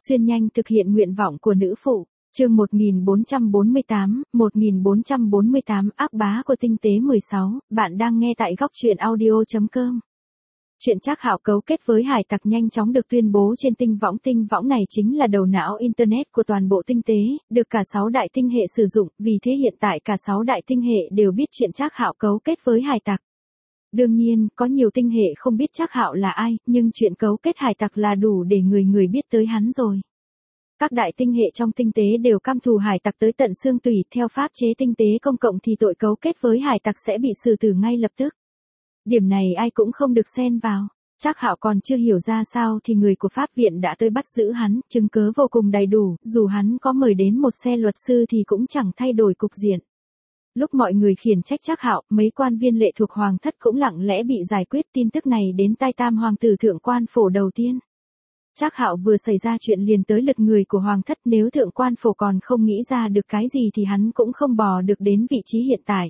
Xuyên nhanh thực hiện nguyện vọng của nữ phụ. Chương 1448, ác bá của tinh tế 16, bạn đang nghe tại góc truyện audio.com. Chuyện Trác Hạo cấu kết với hải tặc nhanh chóng được tuyên bố trên tinh võng này chính là đầu não Internet của toàn bộ tinh tế, được cả 6 đại tinh hệ sử dụng, vì thế hiện tại cả 6 đại tinh hệ đều biết chuyện Trác Hạo cấu kết với hải tặc. Đương nhiên, có nhiều tinh hệ không biết Trác Hạo là ai, nhưng chuyện cấu kết hải tặc là đủ để người biết tới hắn rồi. Các đại tinh hệ trong tinh tế đều căm thù hải tặc tới tận xương tủy, theo pháp chế tinh tế công cộng thì tội cấu kết với hải tặc sẽ bị xử tử ngay lập tức. Điểm này ai cũng không được xen vào. Trác Hạo còn chưa hiểu ra sao thì người của pháp viện đã tới bắt giữ hắn, chứng cớ vô cùng đầy đủ, dù hắn có mời đến một xe luật sư thì cũng chẳng thay đổi cục diện. Lúc mọi người khiển trách Trác Hạo, mấy quan viên lệ thuộc hoàng thất cũng lặng lẽ bị giải quyết. Tin tức này đến tai tam hoàng tử thượng quan phổ đầu tiên. Trác Hạo vừa xảy ra chuyện liền tới lượt người của hoàng thất, nếu thượng quan phổ còn không nghĩ ra được cái gì thì hắn cũng không bò được đến vị trí hiện tại.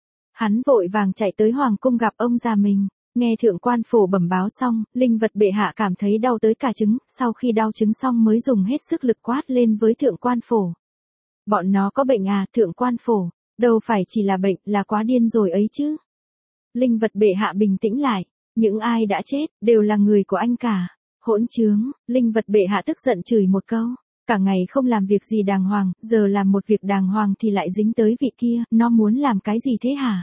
Hắn vội vàng chạy tới hoàng cung gặp ông già mình. Nghe thượng quan phổ bẩm báo xong, linh vật bệ hạ cảm thấy đau tới cả trứng, sau khi đau trứng xong mới dùng hết sức lực quát lên với thượng quan phổ. Bọn nó có bệnh à, thượng quan phổ? Đâu phải chỉ là bệnh, là quá điên rồi ấy chứ. Linh vật bệ hạ bình tĩnh lại, những ai đã chết, đều là người của anh cả. Hỗn trướng, linh vật bệ hạ tức giận chửi một câu. Cả ngày không làm việc gì đàng hoàng, giờ làm một việc đàng hoàng thì lại dính tới vị kia, nó muốn làm cái gì thế hả?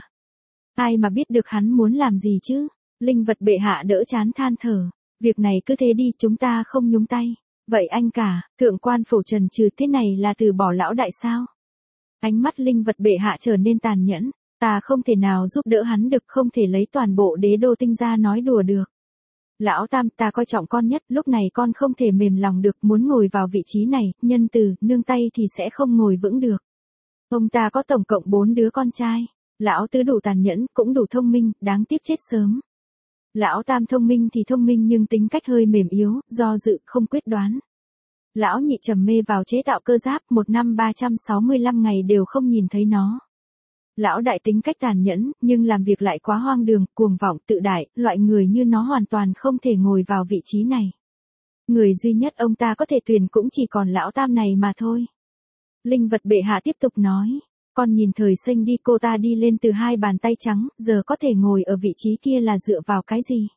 Ai mà biết được hắn muốn làm gì chứ? Linh vật bệ hạ đỡ chán than thở. Việc này cứ thế đi, chúng ta không nhúng tay. Vậy anh cả, thượng quan phổ trần trừ, thế này là từ bỏ lão đại sao? Ánh mắt linh vật bệ hạ trở nên tàn nhẫn. Ta không thể nào giúp đỡ hắn được, không thể lấy toàn bộ đế đô tinh ra nói đùa được. Lão tam, ta coi trọng con nhất, lúc này con không thể mềm lòng được, muốn ngồi vào vị trí này, nhân từ, nương tay thì sẽ không ngồi vững được. Ông ta có tổng cộng 4 đứa con trai. Lão tứ đủ tàn nhẫn, cũng đủ thông minh, đáng tiếc chết sớm. Lão tam thông minh thì thông minh nhưng tính cách hơi mềm yếu, do dự, không quyết đoán. Lão nhị trầm mê vào chế tạo cơ giáp, 1 năm 365 ngày đều không nhìn thấy nó. Lão đại tính cách tàn nhẫn, nhưng làm việc lại quá hoang đường, cuồng vọng, tự đại, loại người như nó hoàn toàn không thể ngồi vào vị trí này. Người duy nhất ông ta có thể tuyển cũng chỉ còn lão tam này mà thôi. Linh vật bệ hạ tiếp tục nói, con nhìn thời sinh đi, cô ta đi lên từ 2 bàn tay trắng, giờ có thể ngồi ở vị trí kia là dựa vào cái gì?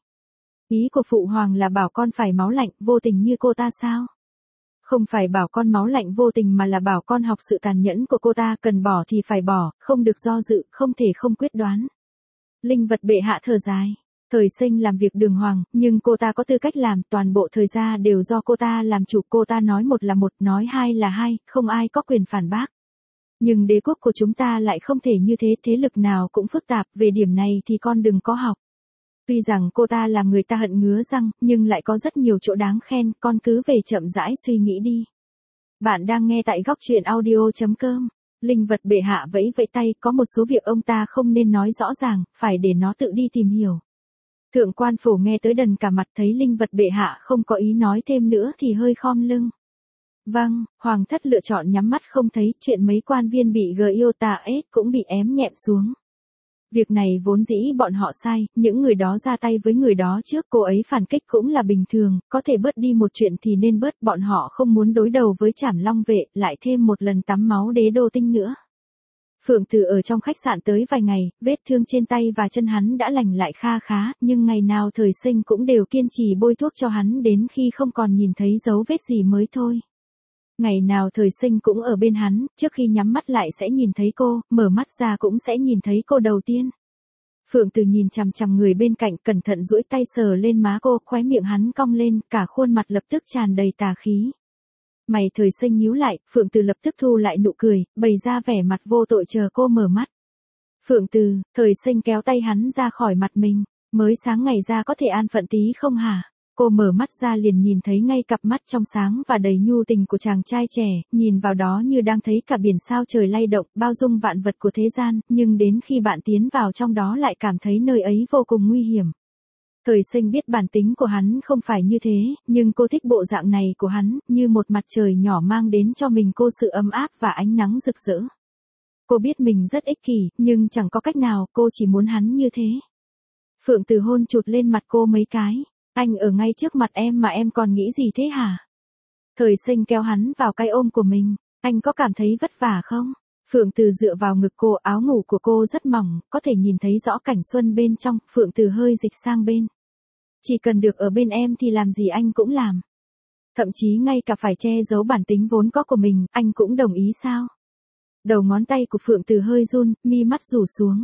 Ý của phụ hoàng là bảo con phải máu lạnh, vô tình như cô ta sao? Không phải bảo con máu lạnh vô tình mà là bảo con học sự tàn nhẫn của cô ta, cần bỏ thì phải bỏ, không được do dự, không thể không quyết đoán. Linh vật bệ hạ thở dài. Thời sinh làm việc đường hoàng, nhưng cô ta có tư cách làm, toàn bộ thời gian đều do cô ta làm chủ, cô ta nói một là một, nói hai là hai, không ai có quyền phản bác. Nhưng đế quốc của chúng ta lại không thể như thế, thế lực nào cũng phức tạp, về điểm này thì con đừng có học. Tuy rằng cô ta làm người ta hận ngứa răng, nhưng lại có rất nhiều chỗ đáng khen, con cứ về chậm rãi suy nghĩ đi. Bạn đang nghe tại góc truyện audio.com. Linh vật bệ hạ vẫy vẫy tay, có một số việc ông ta không nên nói rõ ràng, phải để nó tự đi tìm hiểu. Thượng quan phổ nghe tới đần cả mặt, thấy linh vật bệ hạ không có ý nói thêm nữa thì hơi khom lưng. Vâng, hoàng thất lựa chọn nhắm mắt không thấy, chuyện mấy quan viên bị Giota cũng bị ém nhẹm xuống. Việc này vốn dĩ bọn họ sai, những người đó ra tay với người đó trước, cô ấy phản kích cũng là bình thường, có thể bớt đi một chuyện thì nên bớt, bọn họ không muốn đối đầu với Trảm Long vệ, lại thêm một lần tắm máu đế đô tinh nữa. Phượng Tử ở trong khách sạn tới vài ngày, vết thương trên tay và chân hắn đã lành lại kha khá, nhưng ngày nào thời sinh cũng đều kiên trì bôi thuốc cho hắn đến khi không còn nhìn thấy dấu vết gì mới thôi. Ngày nào thời sinh cũng ở bên hắn, trước khi nhắm mắt lại sẽ nhìn thấy cô, mở mắt ra cũng sẽ nhìn thấy cô đầu tiên. Phượng Từ nhìn chằm chằm người bên cạnh, cẩn thận duỗi tay sờ lên má cô, khóe miệng hắn cong lên, cả khuôn mặt lập tức tràn đầy tà khí. Mày thời sinh nhíu lại, Phượng Từ lập tức thu lại nụ cười, bày ra vẻ mặt vô tội chờ cô mở mắt. Phượng Từ, thời sinh kéo tay hắn ra khỏi mặt mình, mới sáng ngày ra có thể an phận tí không hả? Cô mở mắt ra liền nhìn thấy ngay cặp mắt trong sáng và đầy nhu tình của chàng trai trẻ, nhìn vào đó như đang thấy cả biển sao trời lay động, bao dung vạn vật của thế gian, nhưng đến khi bạn tiến vào trong đó lại cảm thấy nơi ấy vô cùng nguy hiểm. Thời sinh biết bản tính của hắn không phải như thế, nhưng cô thích bộ dạng này của hắn, như một mặt trời nhỏ mang đến cho mình cô sự ấm áp và ánh nắng rực rỡ. Cô biết mình rất ích kỷ, nhưng chẳng có cách nào, cô chỉ muốn hắn như thế. Phượng Từ hôn chụt lên mặt cô mấy cái. Anh ở ngay trước mặt em mà em còn nghĩ gì thế hả? Thời Sinh kéo hắn vào cái ôm của mình, anh có cảm thấy vất vả không? Phượng Từ dựa vào ngực cô, áo ngủ của cô rất mỏng, có thể nhìn thấy rõ cảnh xuân bên trong, Phượng Từ hơi dịch sang bên. Chỉ cần được ở bên em thì làm gì anh cũng làm. Thậm chí ngay cả phải che giấu bản tính vốn có của mình, anh cũng đồng ý sao? Đầu ngón tay của Phượng Từ hơi run, mi mắt rủ xuống.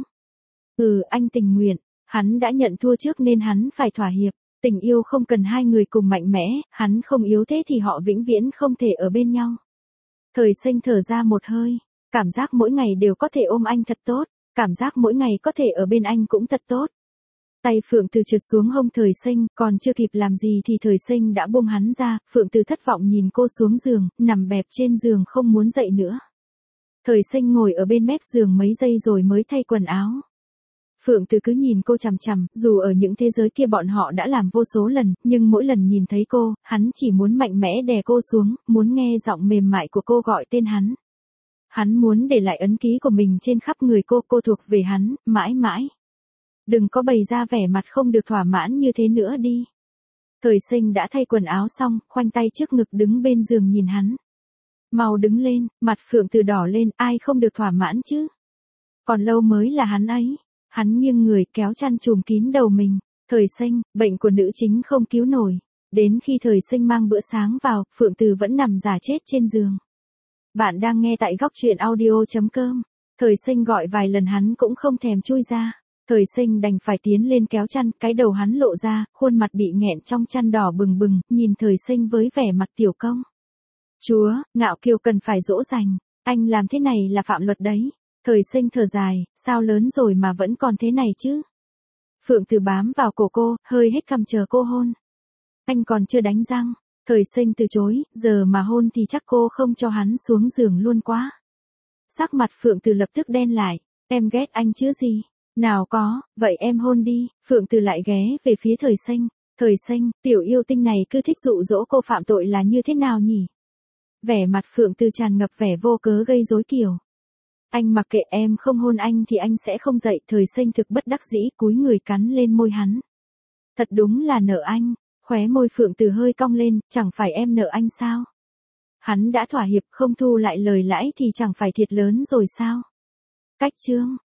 Anh tình nguyện, hắn đã nhận thua trước nên hắn phải thỏa hiệp. Tình yêu không cần hai người cùng mạnh mẽ, hắn không yếu thế thì họ vĩnh viễn không thể ở bên nhau. Thời Sinh thở ra một hơi, cảm giác mỗi ngày đều có thể ôm anh thật tốt, cảm giác mỗi ngày có thể ở bên anh cũng thật tốt. Tay Phượng Từ trượt xuống hông Thời Sinh, còn chưa kịp làm gì thì Thời Sinh đã buông hắn ra, Phượng Từ thất vọng nhìn cô xuống giường, nằm bẹp trên giường không muốn dậy nữa. Thời Sinh ngồi ở bên mép giường mấy giây rồi mới thay quần áo. Phượng Từ cứ nhìn cô chằm chằm, dù ở những thế giới kia bọn họ đã làm vô số lần, nhưng mỗi lần nhìn thấy cô, hắn chỉ muốn mạnh mẽ đè cô xuống, muốn nghe giọng mềm mại của cô gọi tên hắn. Hắn muốn để lại ấn ký của mình trên khắp người cô thuộc về hắn, mãi mãi. Đừng có bày ra vẻ mặt không được thỏa mãn như thế nữa đi. Thời Sinh đã thay quần áo xong, khoanh tay trước ngực đứng bên giường nhìn hắn. Mau đứng lên, mặt Phượng Từ đỏ lên, ai không được thỏa mãn chứ? Còn lâu mới là hắn ấy. Hắn nghiêng người kéo chăn trùm kín đầu mình. Thời Sinh, bệnh của nữ chính không cứu nổi. Đến khi Thời Sinh mang bữa sáng vào, Phượng Từ vẫn nằm giả chết trên giường. Bạn đang nghe tại góc truyện audio.com. Thời Sinh gọi vài lần hắn cũng không thèm chui ra. Thời Sinh đành phải tiến lên kéo chăn, cái đầu hắn lộ ra, khuôn mặt bị nghẹn trong chăn đỏ bừng bừng, nhìn Thời Sinh với vẻ mặt tiểu công. Chúa, ngạo kiều cần phải dỗ dành, anh làm thế này là phạm luật đấy. Thời Sinh thở dài, sao lớn rồi mà vẫn còn thế này chứ? Phượng Từ bám vào cổ cô, hơi hết cằm chờ cô hôn. Anh còn chưa đánh răng. Thời Sinh từ chối, giờ mà hôn thì chắc cô không cho hắn xuống giường luôn quá. Sắc mặt Phượng Từ lập tức đen lại, em ghét anh chứ gì? Nào có, vậy em hôn đi. Phượng Từ lại ghé về phía Thời Sinh. Thời Sinh, tiểu yêu tinh này cứ thích dụ dỗ cô phạm tội là như thế nào nhỉ? Vẻ mặt Phượng Từ tràn ngập vẻ vô cớ gây rối kiểu. Anh mặc kệ, em không hôn anh thì anh sẽ không dậy. Thời Sinh thực bất đắc dĩ cúi người cắn lên môi hắn. Thật đúng là nợ anh. Khóe môi Phượng Từ hơi cong lên, chẳng phải em nợ anh sao? Hắn đã thỏa hiệp không thu lại lời lãi thì chẳng phải thiệt lớn rồi sao? Cách chương.